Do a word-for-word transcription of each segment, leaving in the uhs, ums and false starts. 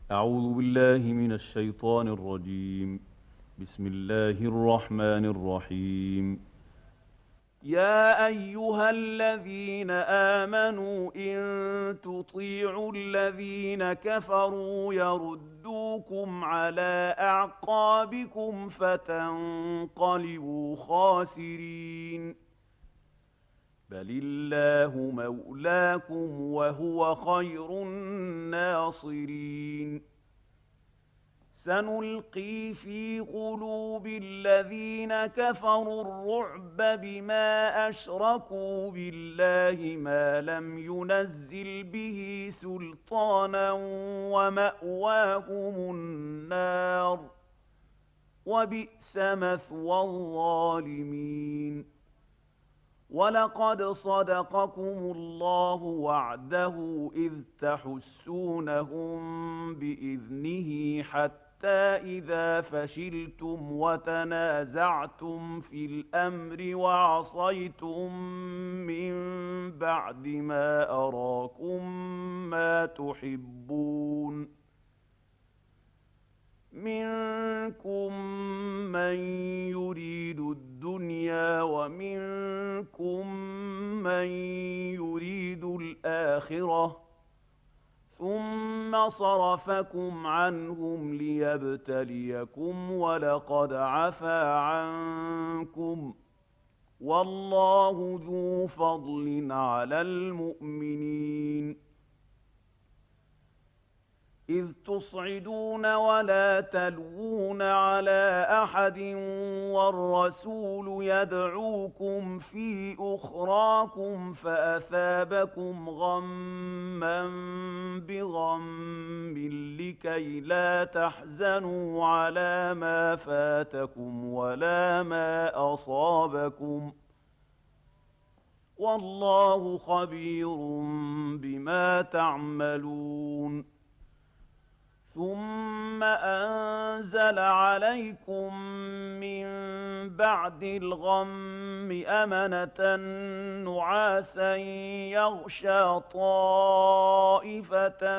أعوذ بالله من الشيطان الرجيم. بسم الله الرحمن الرحيم. يا أيها الذين آمنوا إن تطيعوا الذين كفروا يردوكم على أعقابكم فتنقلبوا خاسرين. بل الله مولاكم وهو خير الناصرين. سنلقي في قلوب الذين كفروا الرعب بما أشركوا بالله ما لم ينزل به سلطانا ومأواهم النار وبئس مثوى الظالمين. ولقد صدقكم الله وعده إذ تحسونهم بإذنه حتى إذا فشلتم وتنازعتم في الأمر وعصيتم من بعد ما أراكم ما تحبون منكم من يريد الدنيا ومنكم من يريد الآخرة ثم صرفكم عنهم ليبتليكم ولقد عفا عنكم والله ذو فضل على المؤمنين. إذ تصعدون ولا تلوون على أحد والرسول يدعوكم في أخراكم فأثابكم غما بغم لكي لا تحزنوا على ما فاتكم ولا ما أصابكم والله خبير بما تعملون. ثم أنزل عليكم من بعد الغم أمنة نعاسا يغشى طائفة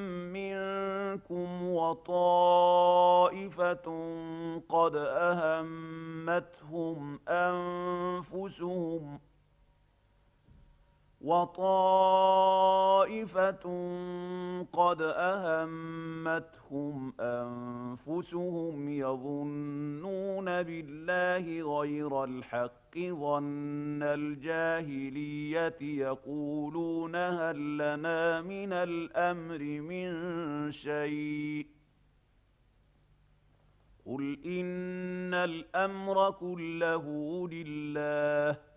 منكم وطائفة قد أهمتهم أنفسهم وطائفة قد أهمتهم أنفسهم يظنون بالله غير الحق ظن الجاهلية يقولون هل لنا من الأمر من شيء قل إن الأمر كله لله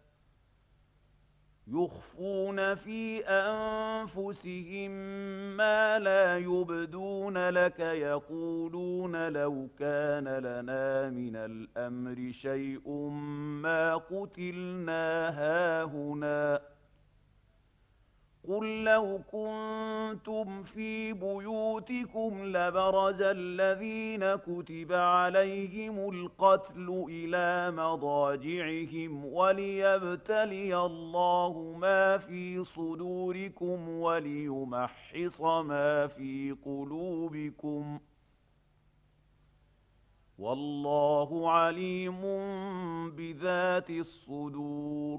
يخفون في أنفسهم ما لا يبدون لك يقولون لو كان لنا من الأمر شيء ما قتلنا هاهنا قل لو كنتم في بيوتكم لبرز الذين كتب عليهم القتل إلى مضاجعهم وليبتلي الله ما في صدوركم وليمحص ما في قلوبكم والله عليم بذات الصدور.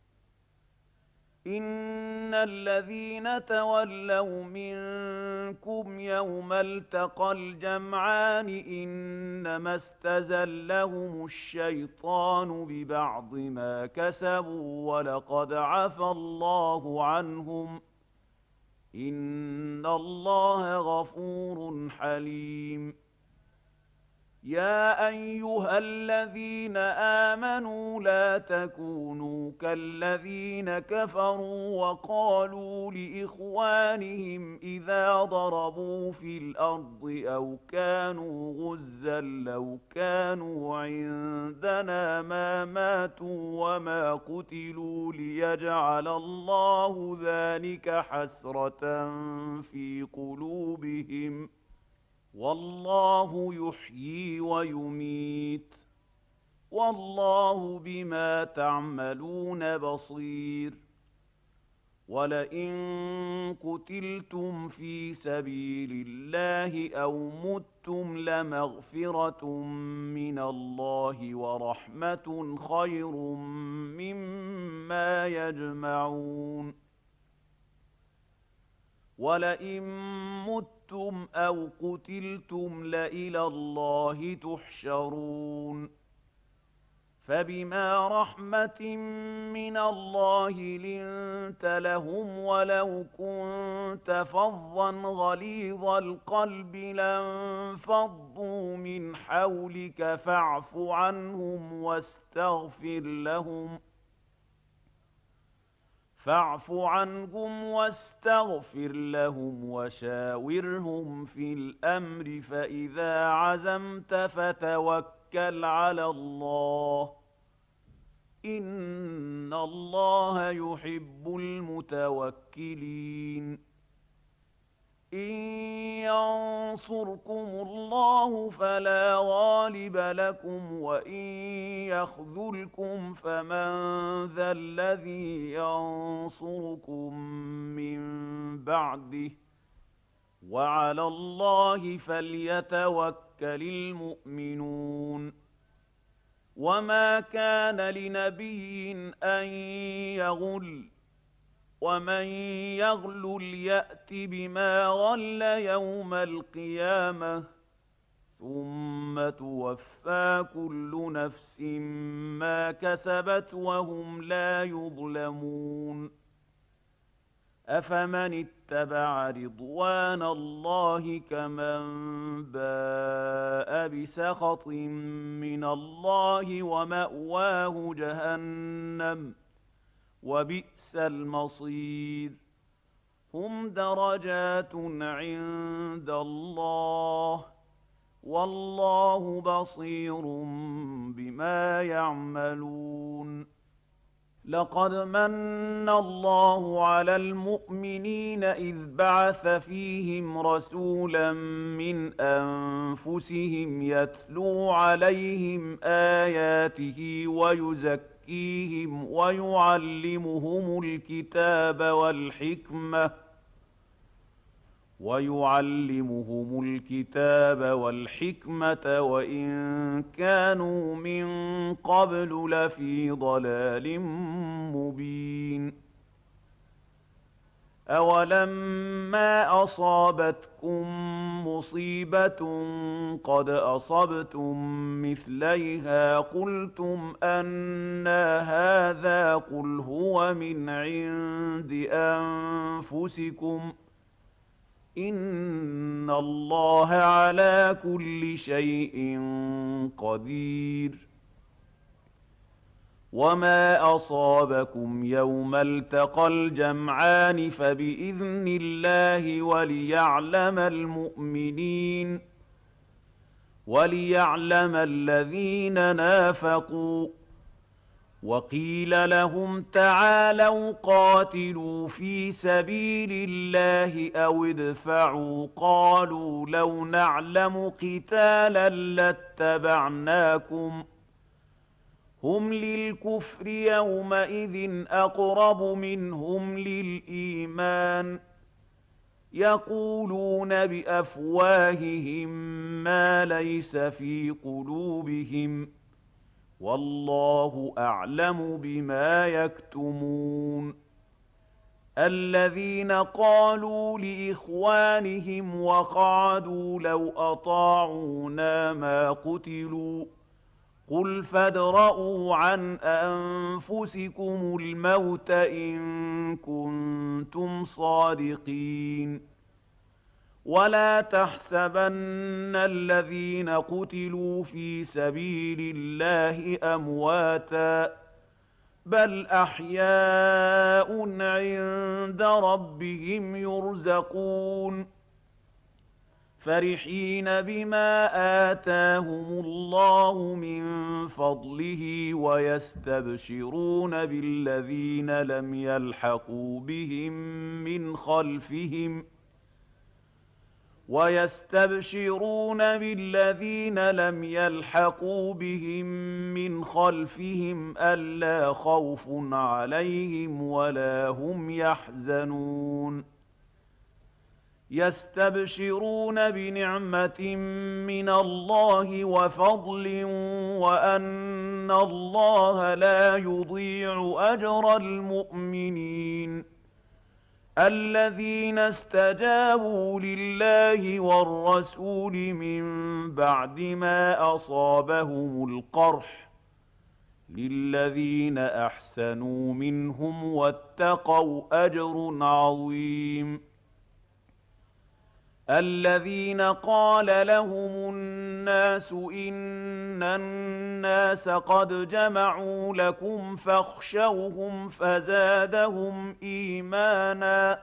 إن الذين تولوا منكم يوم التقى الجمعان إنما استزلهم الشيطان ببعض ما كسبوا ولقد عفى الله عنهم إن الله غفور حليم. يا أيها الذين آمنوا لا تكونوا كالذين كفروا وقالوا لإخوانهم إذا ضربوا في الأرض أو كانوا غزا لو كانوا عندنا ما ماتوا وما قتلوا ليجعل الله ذلك حسرة في قلوبهم والله يحيي ويميت والله بما تعملون بصير. ولئن قتلتم في سبيل الله أو متم لمغفرة من الله ورحمة خير مما يجمعون ولئن متم أو قتلتم لإلى الله تحشرون فبما رحمة من الله لنت لهم ولو كنت فظا غليظ القلب لانفضوا من حولك فاعف عنهم واستغفر لهم فاعف عنهم واستغفر لهم وشاورهم في الأمر فإذا عزمت فتوكل على الله إن الله يحب المتوكلين إن ينصركم الله فلا غالب لكم وإن يخذلكم فمن ذا الذي ينصركم من بعده وعلى الله فليتوكل المؤمنون وما كان لنبي أن يغل ومن يغلل يأت بما غل يوم القيامة ثم توفى كل نفس ما كسبت وهم لا يظلمون أفمن اتبع رضوان الله كمن باء بسخط من الله ومأواه جهنم وبئس المصير هم درجات عند الله والله بصير بما يعملون لقد من الله على المؤمنين إذ بعث فيهم رسولا من أنفسهم يتلو عليهم آياته ويزكيهم ويعلمهم الكتاب والحكمة ويعلمهم الكتاب والحكمة وإن كانوا من قبل لفي ضلال مبين أولما أصابتكم مصيبة قد أصبتم مثليها قلتم أنى هذا قل هو من عند أنفسكم إن الله على كل شيء قدير وما أصابكم يوم التقى الجمعان فبإذن الله وليعلم المؤمنين وليعلم الذين نافقوا وقيل لهم تعالوا قاتلوا في سبيل الله أو ادفعوا قالوا لو نعلم قتالا لاتبعناكم هم للكفر يومئذ أقرب منهم للإيمان يقولون بأفواههم ما ليس في قلوبهم والله أعلم بما يكتمون الذين قالوا لإخوانهم وقعدوا لو أطاعونا ما قتلوا قل فادرءوا عن أنفسكم الموت إن كنتم صادقين ولا تحسبن الذين قتلوا في سبيل الله أمواتا بل أحياء عند ربهم يرزقون فرحين بما آتاهم الله من فضله ويستبشرون بالذين لم يلحقوا بهم من خلفهم ويستبشرون بالذين لم يلحقوا بهم من خلفهم ألا خوف عليهم ولا هم يحزنون يستبشرون بنعمة من الله وفضل وأن الله لا يضيع أجر المؤمنين الذين استجابوا لله والرسول من بعد ما أصابهم القرح للذين أحسنوا منهم واتقوا أجر عظيم الذين قال لهم الناس إن الناس قد جمعوا لكم فاخشوهم فزادهم إيمانا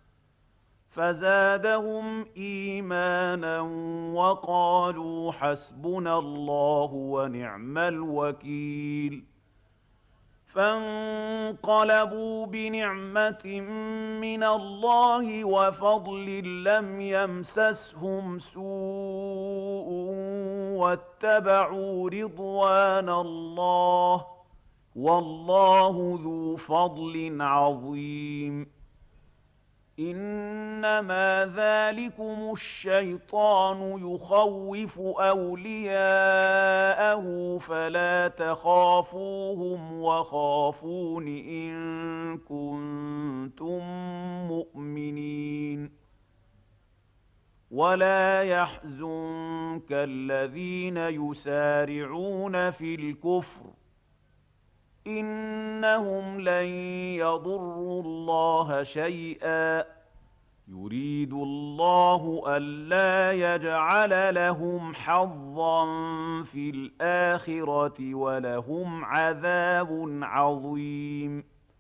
فزادهم إيمانا وقالوا حسبنا الله ونعم الوكيل فانقلبوا بنعمة من الله وفضل لم يمسسهم سوء واتبعوا رضوان الله والله ذو فضل عظيم إنما ذلكم الشيطان يخوف أولياءه فلا تخافوهم وخافون إن كنتم مؤمنين ولا يحزنك الذين يسارعون في الكفر إنهم لن يضروا الله شيئا يريد الله ألا يجعل لهم حظا في الآخرة ولهم عذاب عظيم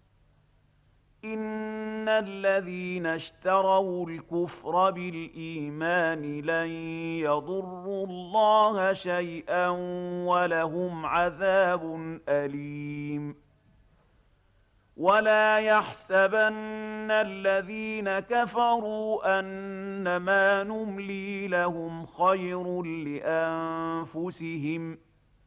إن الذين اشتروا الكفر بالإيمان لن يضروا الله شيئا ولهم عذاب أليم ولا يحسبن الذين كفروا أنما نملي لهم خير لأنفسهم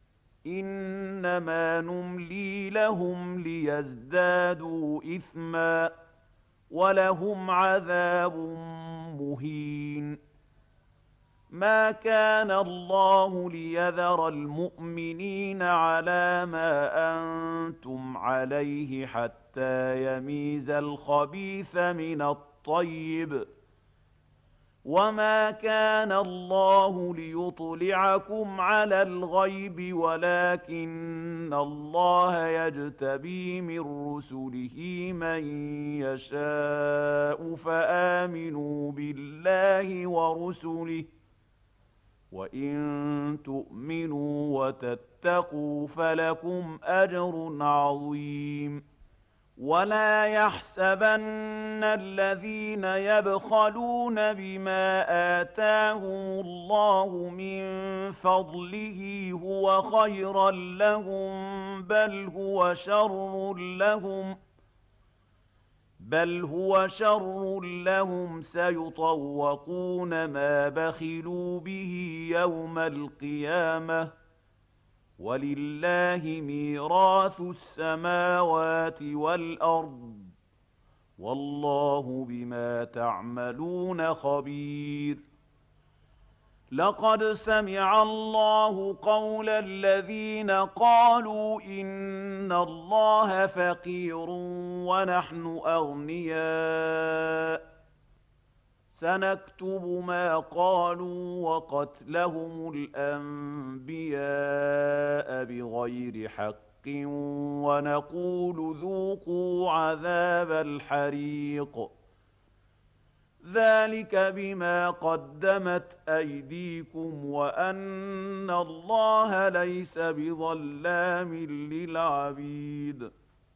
إنما نملي لهم ليزدادوا إثما ولهم عذاب مهين ما كان الله ليذر المؤمنين على ما أنتم عليه حتى يميز الخبيث من الطيب وما كان الله ليطلعكم على الغيب ولكن الله يجتبي من رسله من يشاء فآمنوا بالله ورسله وإن تؤمنوا وتتقوا فلكم أجر عظيم ولا يحسبن الذين يبخلون بما آتاهم الله من فضله هو خيرا لهم بل هو شر لهم بل هو شر لهم سيطوقون ما بخلوا به يوم القيامة ولله ميراث السماوات والأرض والله بما تعملون خبير لقد سمع الله قول الذين قالوا إن الله فقير ونحن أغنياء سنكتب ما قالوا وقتلهم الأنبياء بغير حق ونقول ذوقوا عذاب الحريق ذلك بما قدمت أيديكم وأن الله ليس بظلام للعبيد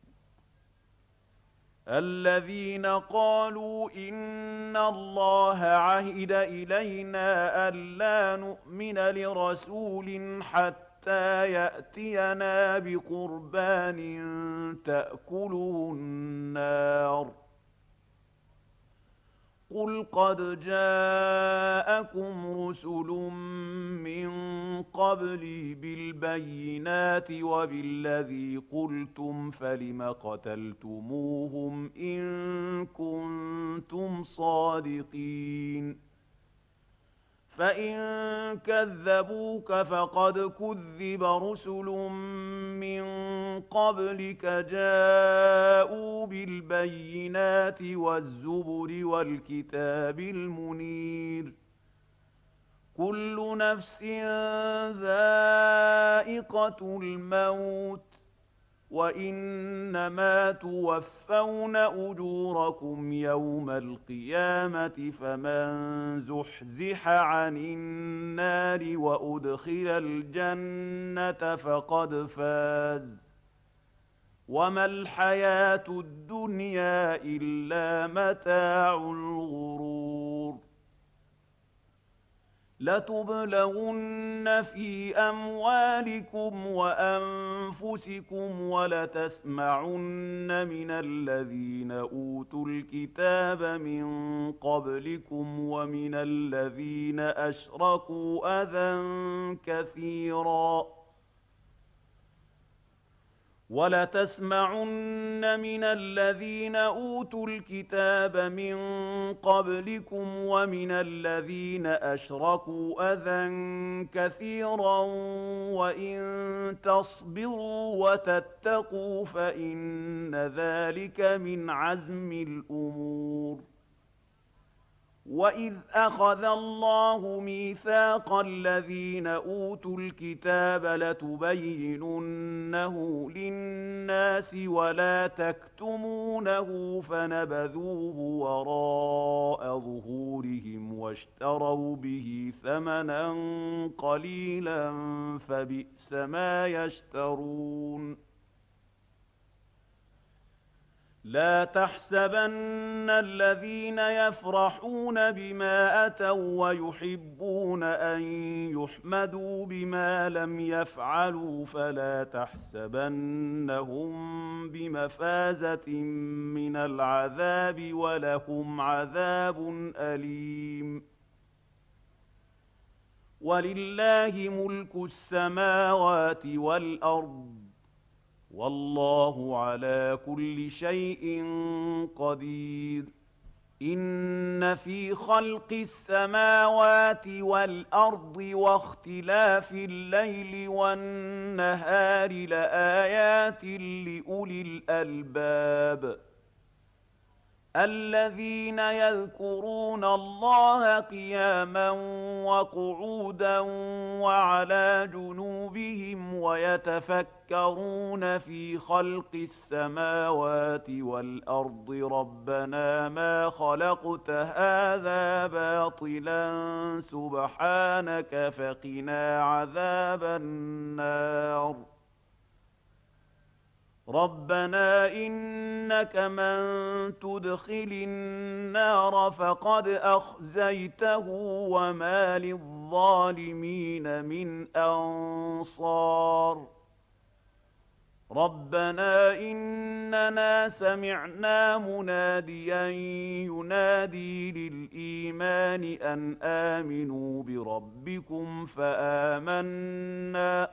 الذين قالوا إن الله عهد إلينا ألا نؤمن لرسول حتى يأتينا بقربان تأكله النار قل قد جاءكم رسل من قبلي بالبينات وبالذي قلتم فلم قتلتموهم إن كنتم صادقين فإن كذبوك فقد كذب رسل من قبلك جاءوا بالبينات والزبر والكتاب المنير كل نفس ذائقة الموت وإنما توفون أجوركم يوم القيامة فمن زحزح عن النار وأدخل الجنة فقد فاز وما الحياة الدنيا إلا متاع الغرور لتبلغن في أموالكم وأنفسكم ولتسمعن من الذين أوتوا الكتاب من قبلكم ومن الذين أشركوا أذى كثيرا ولتسمعن من الذين أوتوا الكتاب من قبلكم ومن الذين أشركوا أذى كثيرا وإن تصبروا وتتقوا فإن ذلك من عزم الأمور وإذ أخذ الله ميثاق الذين أوتوا الكتاب لتبيننه للناس ولا تكتمونه فنبذوه وراء ظهورهم واشتروا به ثمنا قليلا فبئس ما يشترون لا تحسبن الذين يفرحون بما أتوا ويحبون أن يحمدوا بما لم يفعلوا فلا تحسبنهم بمفازة من العذاب ولهم عذاب أليم ولله ملك السماوات والأرض والله على كل شيء قدير إن في خلق السماوات والأرض واختلاف الليل والنهار لآيات لأولي الألباب الذين يذكرون الله قياما وقعودا وعلى جنوبهم ويتفكرون في خلق السماوات والأرض ربنا ما خلقت هذا باطلا سبحانك فقنا عذاب النار ربنا إنك من تدخل النار فقد أخزيته وما للظالمين من أنصار ربنا إننا سمعنا مناديا ينادي للإيمان أن آمنوا بربكم فآمنا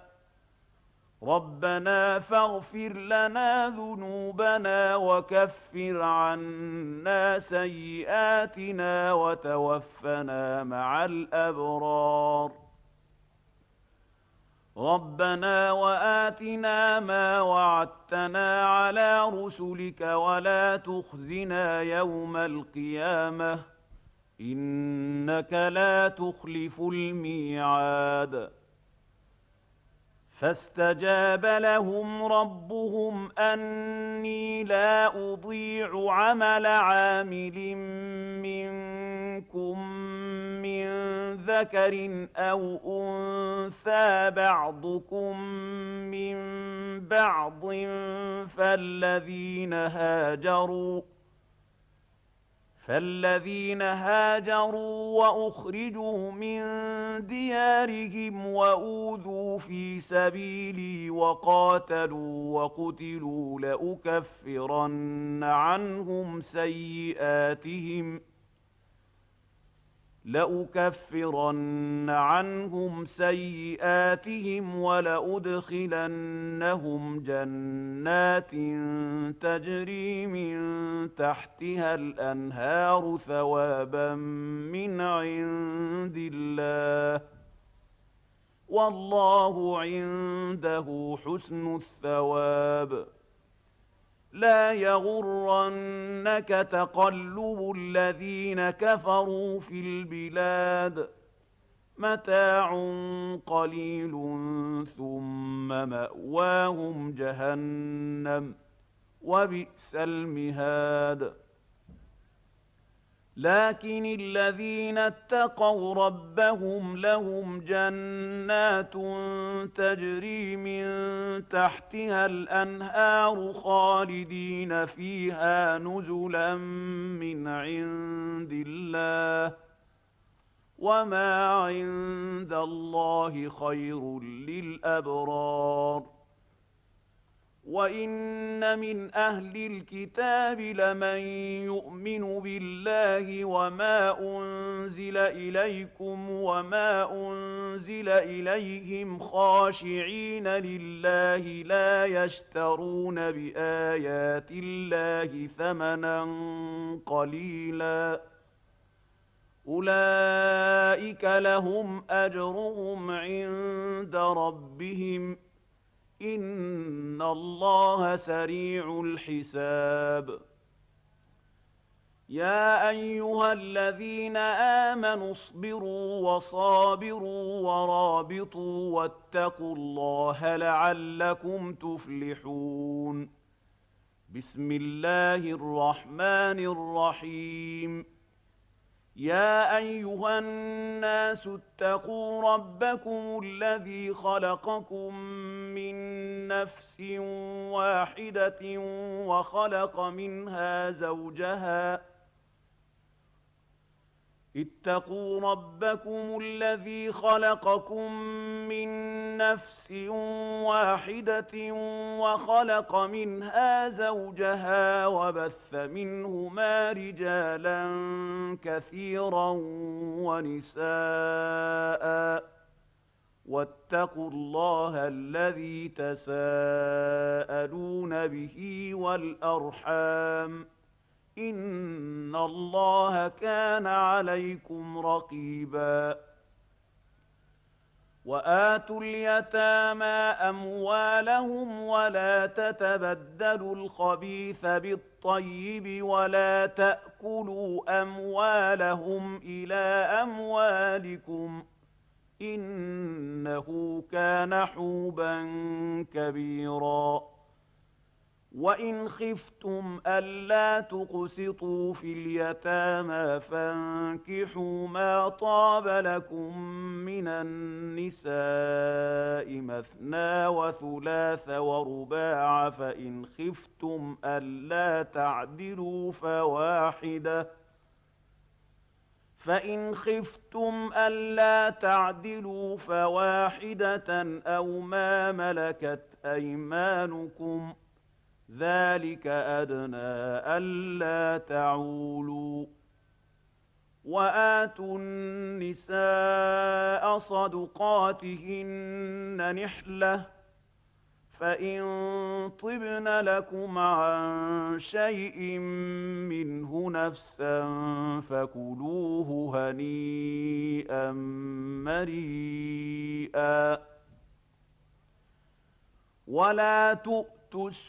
ربنا فاغفر لنا ذنوبنا وكفر عنا سيئاتنا وتوفنا مع الأبرار ربنا وآتنا ما وعدتنا على رسلك ولا تخزنا يوم القيامة إنك لا تخلف الميعاد فاستجاب لهم ربهم أني لا أضيع عمل عامل منكم من ذكر أو أنثى بعضكم من بعض فالذين هاجروا فالذين هاجروا وأخرجوا من ديارهم وأوذوا في سبيلي وقاتلوا وقتلوا لأكفرن عنهم سيئاتهم لأكفرن عنهم سيئاتهم ولأدخلنهم جنات تجري من تحتها الأنهار ثوابا من عند الله والله عنده حسن الثواب. لا يغرنك تقلب الذين كفروا في البلاد متاع قليل ثم مأواهم جهنم وبئس المهاد. لكن الذين اتقوا ربهم لهم جنات تجري من تحتها الأنهار خالدين فيها نزلا من عند الله وما عند الله خير للأبرار. وإن من أهل الكتاب لمن يؤمن بالله وما أنزل إليكم وما أنزل إليهم خاشعين لله لا يشترون بآيات الله ثمنا قليلا أولئك لهم أجرهم عند ربهم إن الله سريع الحساب. يا أيها الذين آمنوا اصبروا وصابروا ورابطوا واتقوا الله لعلكم تفلحون. بسم الله الرحمن الرحيم. يا أيها الناس اتقوا ربكم الذي خلقكم من نفس واحدة وخلق منها زوجها اتقوا ربكم الذي خلقكم من نفس واحدة وخلق منها زوجها وبث منهما رجالا كثيرا ونساء واتقوا الله الذي تساءلون به والأرحام إن الله كان عليكم رقيبا. وآتوا اليتامى أموالهم ولا تتبدلوا الخبيث بالطيب ولا تأكلوا أموالهم إلى أموالكم إنه كان حوبا كبيرا. وإن خفتم ألا تقسطوا في اليتامى فانكحوا ما طاب لكم من النساء مثنى وثلاث ورباع فإن خفتم ألا تعدلوا فواحدة فإن خفتم ألا تعدلوا فواحدة أو ما ملكت أيمانكم ذلك أدنى ألا تعولوا. وآتوا النساء صدقاتهن نحلة فإن طبن لكم عن شيء منه نفسا فكلوه هنيئا مريئا. ولا تؤتوا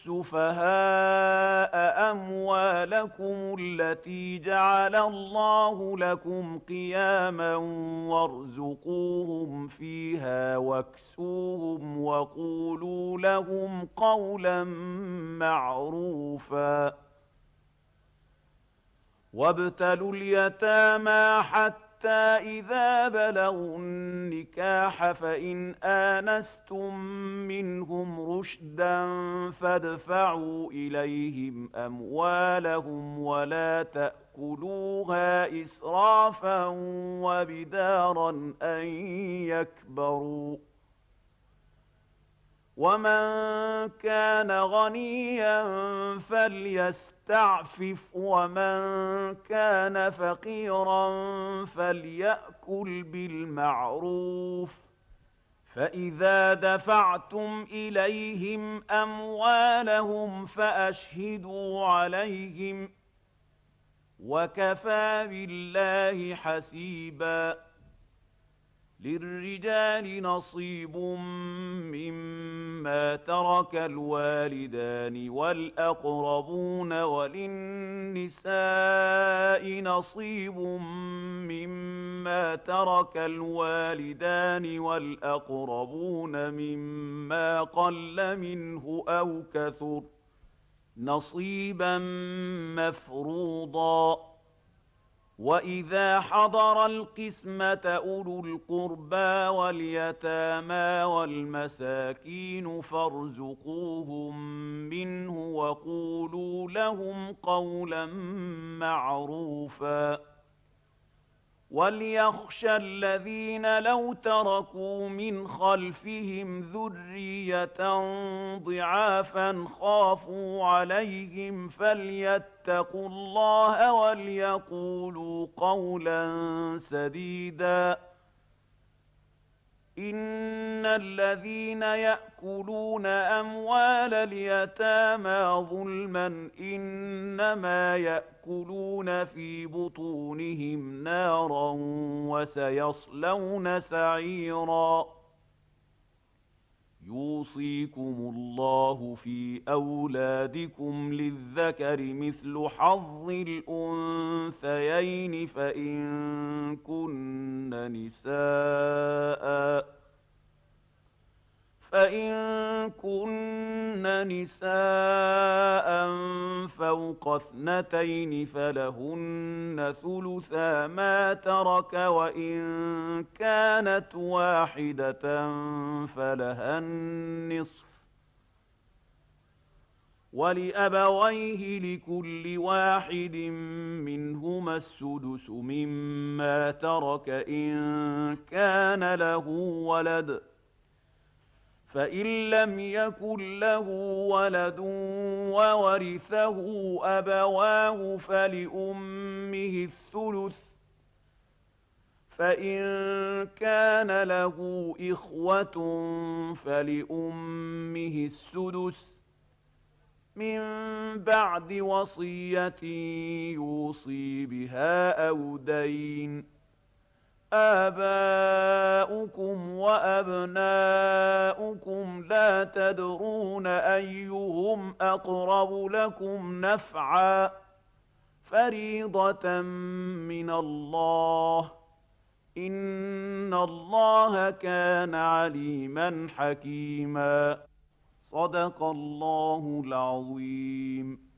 السفهاء أموالكم التي جعل الله لكم قياما وارزقوهم فيها واكسوهم وقولوا لهم قولا معروفا. وابتلوا اليتامى حتى إذا بلغوا النكاح فإن آنستم منهم رشدا فادفعوا إليهم أموالهم ولا تأكلوها إسرافا وبدارا أن يكبروا ومن كان غنيا فليستعفف ومن كان فقيرا فليأكل بالمعروف فإذا دفعتم إليهم أموالهم فأشهدوا عليهم وكفى بالله حسيبا. للرجال نصيب مما ترك الوالدان والأقربون وللنساء نصيب مما ترك الوالدان والأقربون مما قل منه أو كثر نصيبا مفروضا. وإذا حضر القسمة أولو القربى واليتامى والمساكين فارزقوهم منه وقولوا لهم قولا معروفا. وليخشى الذين لو تركوا من خلفهم ذرية ضعافا خافوا عليهم فليتقوا الله وليقولوا قولا سديدا. إن الذين يأكلون أموال اليتامى ظلما إنما يأكلون في بطونهم نارا وسيصلون سعيرا. يوصيكم الله في أولادكم للذكر مثل حظ الأنثيين فإن كن نساء فإن كن نساء فوق اثنتين فلهن ثلثا ما ترك وإن كانت واحدة فلها النصف ولأبويه لكل واحد منهما السدس مما ترك إن كان له ولد فإن لم يكن له ولد وورثه أبواه فلأمه الثلث فإن كان له إخوة فلأمه السدس من بعد وصية يوصي بها أو دين. آباؤكم وأبناؤكم لا تدرون أيهم أقرب لكم نفعا فريضة من الله إن الله كان عليما حكيما. صدق الله العظيم.